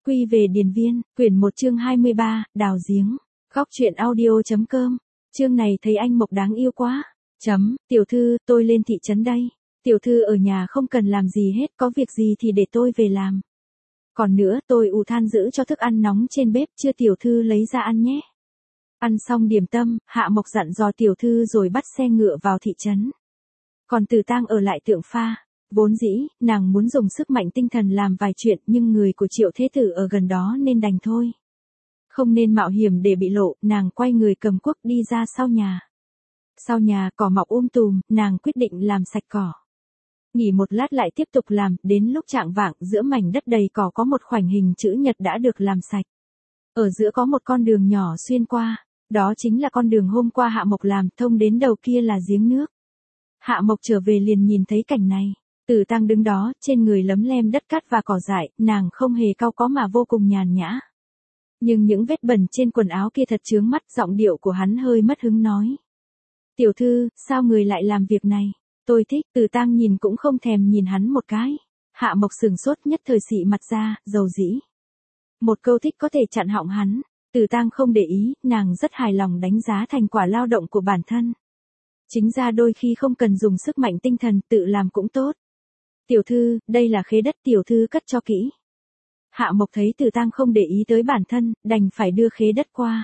Quy về điền viên, quyển 1 chương 23, đào giếng. Góc truyện audio.com. Chương này thấy anh Mộc đáng yêu quá. Tiểu thư, tôi lên thị trấn đây. Tiểu thư ở nhà không cần làm gì hết, có việc gì thì để tôi về làm. Còn nữa, tôi ủ than giữ cho thức ăn nóng trên bếp, chưa tiểu thư lấy ra ăn nhé. Ăn xong điểm tâm, Hạ Mộc dặn dò tiểu thư rồi bắt xe ngựa vào thị trấn. Còn Từ Tang ở lại Tượng Pha. Vốn dĩ, nàng muốn dùng sức mạnh tinh thần làm vài chuyện, nhưng người của Triệu Thế Tử ở gần đó nên đành thôi. Không nên mạo hiểm để bị lộ, nàng quay người cầm cuốc đi ra sau nhà. Sau nhà cỏ mọc tùm, nàng quyết định làm sạch cỏ. Nghỉ một lát lại tiếp tục làm, đến lúc chạng vạng giữa mảnh đất đầy cỏ có một khoảnh hình chữ nhật đã được làm sạch. Ở giữa có một con đường nhỏ xuyên qua, đó chính là con đường hôm qua Hạ Mộc làm, thông đến đầu kia là giếng nước. Hạ Mộc trở về liền nhìn thấy cảnh này. Từ Tang đứng đó, trên người lấm lem đất cát và cỏ dại, nàng không hề cau có mà vô cùng nhàn nhã. Nhưng những vết bẩn trên quần áo kia thật chướng mắt, giọng điệu của hắn hơi mất hứng nói. Tiểu thư, sao người lại làm việc này? Tôi thích. Từ Tang nhìn cũng không thèm nhìn hắn một cái. Hạ Mộc sừng sốt, nhất thời xị mặt ra, dầu dĩ. Một câu thích có thể chặn họng hắn. Từ Tang không để ý, nàng rất hài lòng đánh giá thành quả lao động của bản thân. Chính ra đôi khi không cần dùng sức mạnh tinh thần, tự làm cũng tốt. Tiểu thư, đây là khế đất, tiểu thư cất cho kỹ. Hạ Mộc thấy Từ Tang không để ý tới bản thân, đành phải đưa khế đất qua.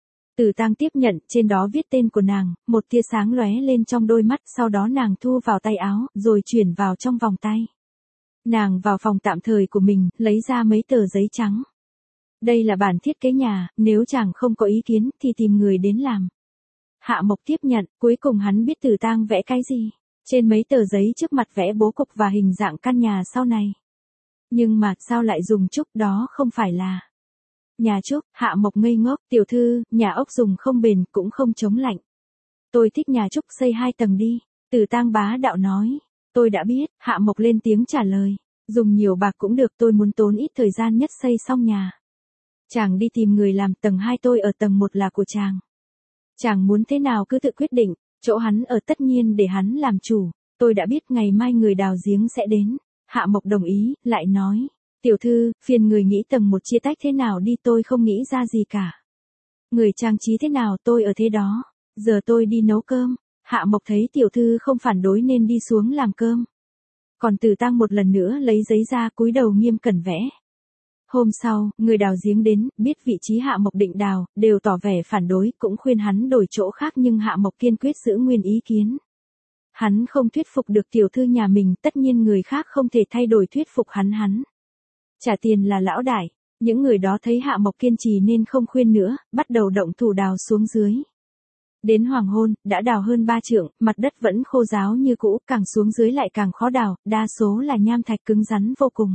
Từ Tang tiếp nhận, trên đó viết tên của nàng, một tia sáng lóe lên trong đôi mắt, sau đó nàng thu vào tay áo, rồi chuyển vào trong vòng tay. Nàng vào phòng tạm thời của mình, lấy ra mấy tờ giấy trắng. Đây là bản thiết kế nhà, nếu chàng không có ý kiến, thì tìm người đến làm. Hạ Mộc tiếp nhận, cuối cùng hắn biết Từ Tang vẽ cái gì. Trên mấy tờ giấy trước mặt vẽ bố cục và hình dạng căn nhà sau này. Nhưng mà sao lại dùng trúc, đó không phải là nhà trúc? Hạ Mộc ngây ngốc. Tiểu thư, nhà ốc dùng không bền cũng không chống lạnh. Tôi thích nhà trúc, xây 2 tầng đi. Từ Tang bá đạo nói. Tôi đã biết. Hạ Mộc lên tiếng trả lời. Dùng nhiều bạc cũng được, tôi muốn tốn ít thời gian nhất xây xong nhà. Chàng đi tìm người làm, tầng 2 tôi ở, tầng 1 là của chàng. Chàng muốn thế nào cứ tự quyết định. Chỗ hắn ở tất nhiên để hắn làm chủ. Tôi đã biết ngày mai người đào giếng sẽ đến. Hạ Mộc đồng ý, lại nói. Tiểu thư, phiền người nghĩ tầng 1 chia tách thế nào đi, tôi không nghĩ ra gì cả. Người trang trí thế nào, tôi ở thế đó. Giờ tôi đi nấu cơm. Hạ Mộc thấy tiểu thư không phản đối nên đi xuống làm cơm. Còn Từ Tang một lần nữa lấy giấy ra, cúi đầu nghiêm cẩn vẽ. Hôm sau, người đào giếng đến, biết vị trí Hạ Mộc định đào, đều tỏ vẻ phản đối, cũng khuyên hắn đổi chỗ khác, nhưng Hạ Mộc kiên quyết giữ nguyên ý kiến. Hắn không thuyết phục được tiểu thư nhà mình, tất nhiên người khác không thể thay đổi thuyết phục hắn. Trả tiền là lão đại. Những người đó thấy Hạ Mộc kiên trì nên không khuyên nữa, bắt đầu động thủ đào xuống dưới. Đến hoàng hôn, đã đào hơn 3 trượng, mặt đất vẫn khô ráo như cũ, càng xuống dưới lại càng khó đào, đa số là nham thạch cứng rắn vô cùng.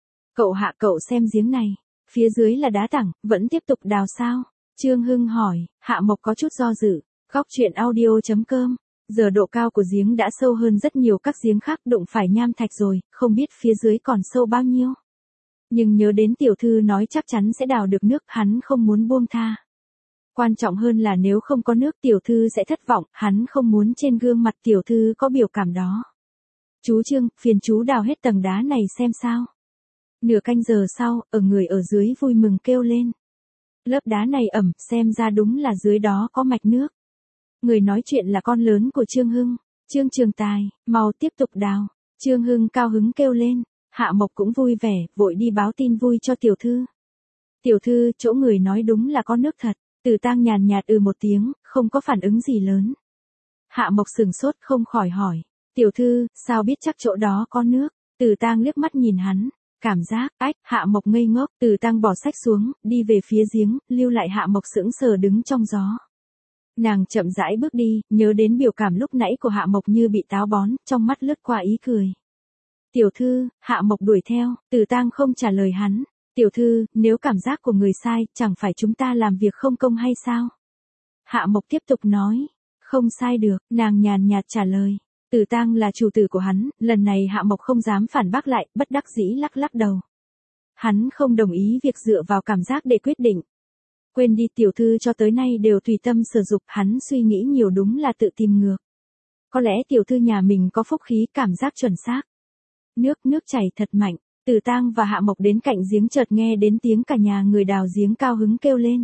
Cậu xem giếng này, phía dưới là đá tảng, vẫn tiếp tục đào sao? Trương Hưng hỏi. Hạ Mộc có chút do dự. Góc truyện audio.com. Giờ độ cao của giếng đã sâu hơn rất nhiều các giếng khác, đụng phải nham thạch rồi, không biết phía dưới còn sâu bao nhiêu. Nhưng nhớ đến tiểu thư nói chắc chắn sẽ đào được nước, hắn không muốn buông tha. Quan trọng hơn là nếu không có nước tiểu thư sẽ thất vọng, hắn không muốn trên gương mặt tiểu thư có biểu cảm đó. Chú Trương, phiền chú đào hết tầng đá này xem sao. Nửa canh giờ sau, người ở dưới vui mừng kêu lên. Lớp đá này ẩm, xem ra đúng là dưới đó có mạch nước. Người nói chuyện là con lớn của Trương Hưng, Trương Trường Tài, mau tiếp tục đào. Trương Hưng cao hứng kêu lên. Hạ Mộc cũng vui vẻ, vội đi báo tin vui cho tiểu thư. Tiểu thư, chỗ người nói đúng là có nước thật. Từ Tang nhàn nhạt một tiếng, không có phản ứng gì lớn. Hạ Mộc sừng sốt không khỏi hỏi. Tiểu thư, sao biết chắc chỗ đó có nước? Từ Tang liếc mắt nhìn hắn. Cảm giác, Hạ Mộc ngây ngốc. Từ Tang bỏ sách xuống, đi về phía giếng, lưu lại Hạ Mộc sững sờ đứng trong gió. Nàng chậm rãi bước đi, nhớ đến biểu cảm lúc nãy của Hạ Mộc như bị táo bón, trong mắt lướt qua ý cười. Tiểu thư, Hạ Mộc đuổi theo. Từ Tang không trả lời hắn. Tiểu thư, nếu cảm giác của người sai, chẳng phải chúng ta làm việc không công hay sao? Hạ Mộc tiếp tục nói. Không sai được, nàng nhàn nhạt trả lời. Từ Tang là chủ tử của hắn, lần này Hạ Mộc không dám phản bác lại, bất đắc dĩ lắc lắc đầu. Hắn không đồng ý việc dựa vào cảm giác để quyết định. Quên đi, tiểu thư cho tới nay đều tùy tâm sử dụng, hắn suy nghĩ nhiều đúng là tự tìm ngược. Có lẽ tiểu thư nhà mình có phúc khí, cảm giác chuẩn xác. Nước chảy thật mạnh. Từ Tang và Hạ Mộc đến cạnh giếng chợt nghe đến tiếng cả nhà người đào giếng cao hứng kêu lên.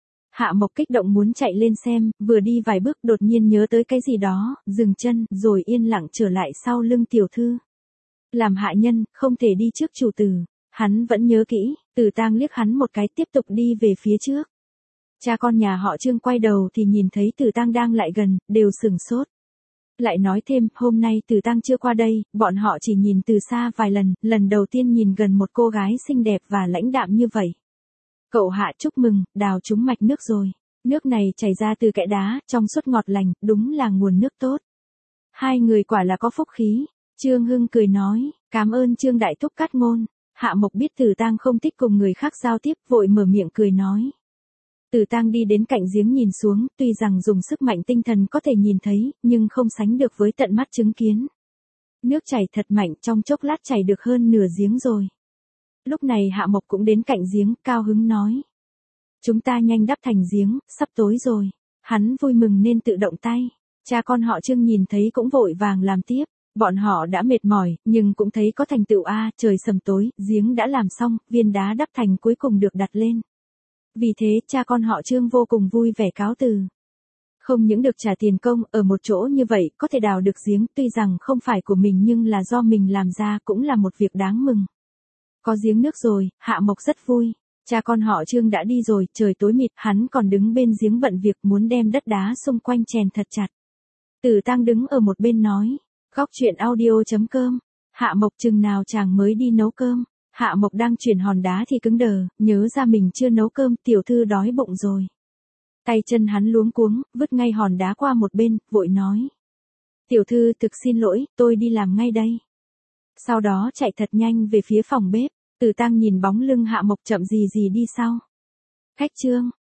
Hạ Mộc kích động muốn chạy lên xem, vừa đi vài bước đột nhiên nhớ tới cái gì đó, dừng chân, rồi yên lặng trở lại sau lưng tiểu thư. Làm hạ nhân, không thể đi trước chủ tử. Hắn vẫn nhớ kỹ, Từ Tang liếc hắn một cái tiếp tục đi về phía trước. Cha con nhà họ Trương quay đầu thì nhìn thấy Từ Tang đang lại gần, đều sửng sốt. Lại nói thêm, hôm nay Từ Tang chưa qua đây, bọn họ chỉ nhìn từ xa vài lần, lần đầu tiên nhìn gần một cô gái xinh đẹp và lãnh đạm như vậy. Cậu Hạ chúc mừng, đào trúng mạch nước rồi. Nước này chảy ra từ kẽ đá, trong suốt ngọt lành, đúng là nguồn nước tốt. Hai người quả là có phúc khí. Trương Hưng cười nói, cảm ơn Trương Đại Thúc cát ngôn. Hạ Mộc biết Từ Tang không thích cùng người khác giao tiếp, vội mở miệng cười nói. Từ Tang đi đến cạnh giếng nhìn xuống, tuy rằng dùng sức mạnh tinh thần có thể nhìn thấy, nhưng không sánh được với tận mắt chứng kiến. Nước chảy thật mạnh, trong chốc lát chảy được hơn nửa giếng rồi. Lúc này Hạ Mộc cũng đến cạnh giếng, cao hứng nói. Chúng ta nhanh đắp thành giếng, sắp tối rồi. Hắn vui mừng nên tự động tay. Cha con họ Trương nhìn thấy cũng vội vàng làm tiếp. Bọn họ đã mệt mỏi, nhưng cũng thấy có thành tựu trời sầm tối, giếng đã làm xong, viên đá đắp thành cuối cùng được đặt lên. Vì thế, cha con họ Trương vô cùng vui vẻ cáo từ. Không những được trả tiền công, ở một chỗ như vậy, có thể đào được giếng, tuy rằng không phải của mình nhưng là do mình làm ra, cũng là một việc đáng mừng. Có giếng nước rồi, Hạ Mộc rất vui. Cha con họ Trương đã đi rồi, trời tối mịt, hắn còn đứng bên giếng bận việc muốn đem đất đá xung quanh chèn thật chặt. Từ Tang đứng ở một bên nói. Góc chuyện audio.com. Hạ Mộc chừng nào chàng mới đi nấu cơm. Hạ Mộc đang chuyển hòn đá thì cứng đờ, nhớ ra mình chưa nấu cơm, tiểu thư đói bụng rồi. Tay chân hắn luống cuống, vứt ngay hòn đá qua một bên, vội nói. Tiểu thư thực xin lỗi, tôi đi làm ngay đây. Sau đó chạy thật nhanh về phía phòng bếp. Từ Tang nhìn bóng lưng Hạ Mộc chậm gì gì đi sau. Khách Trương,